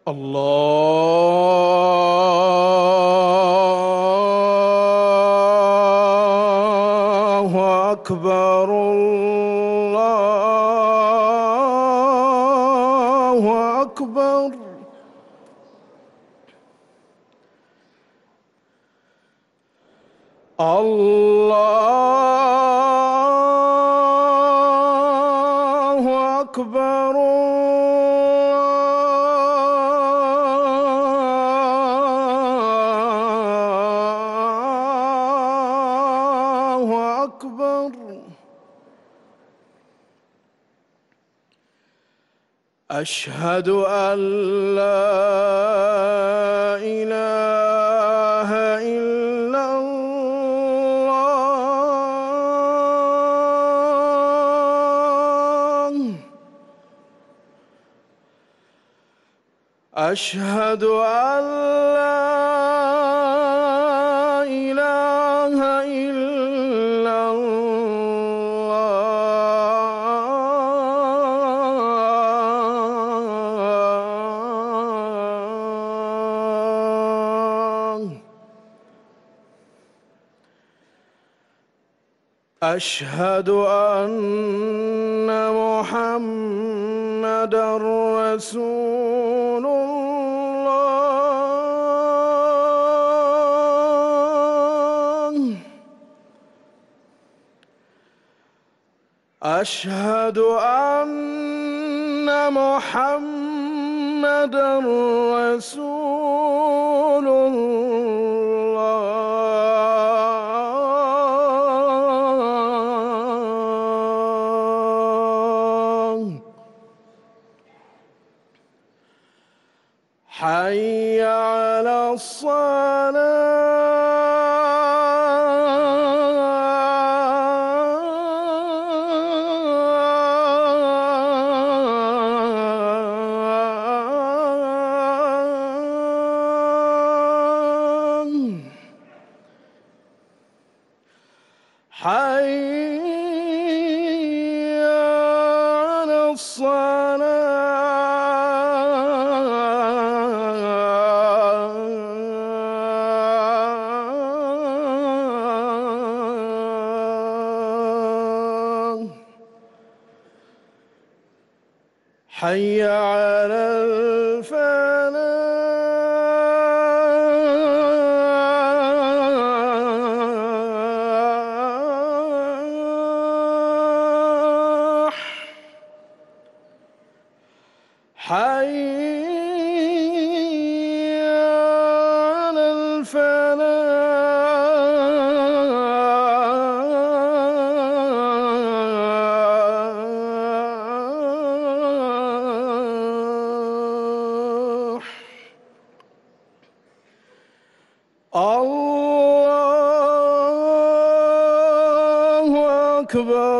الله أكبر الله أكبر. الله أكبر الله أكبر. أشهد أن لا إله إلا الله. أشهد أن لا إله إلا الله. أشهد أن محمدًا رسول الله. أشهد أن محمدًا رسول الله. حي على الصلاة. حي على الصلاة. حي على الفلاح. حي على الفلاح. الله أكبر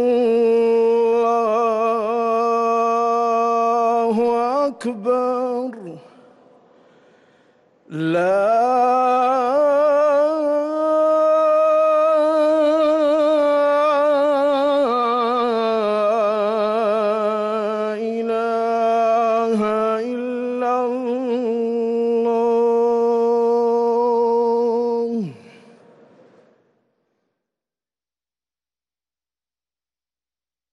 الله أكبر. لا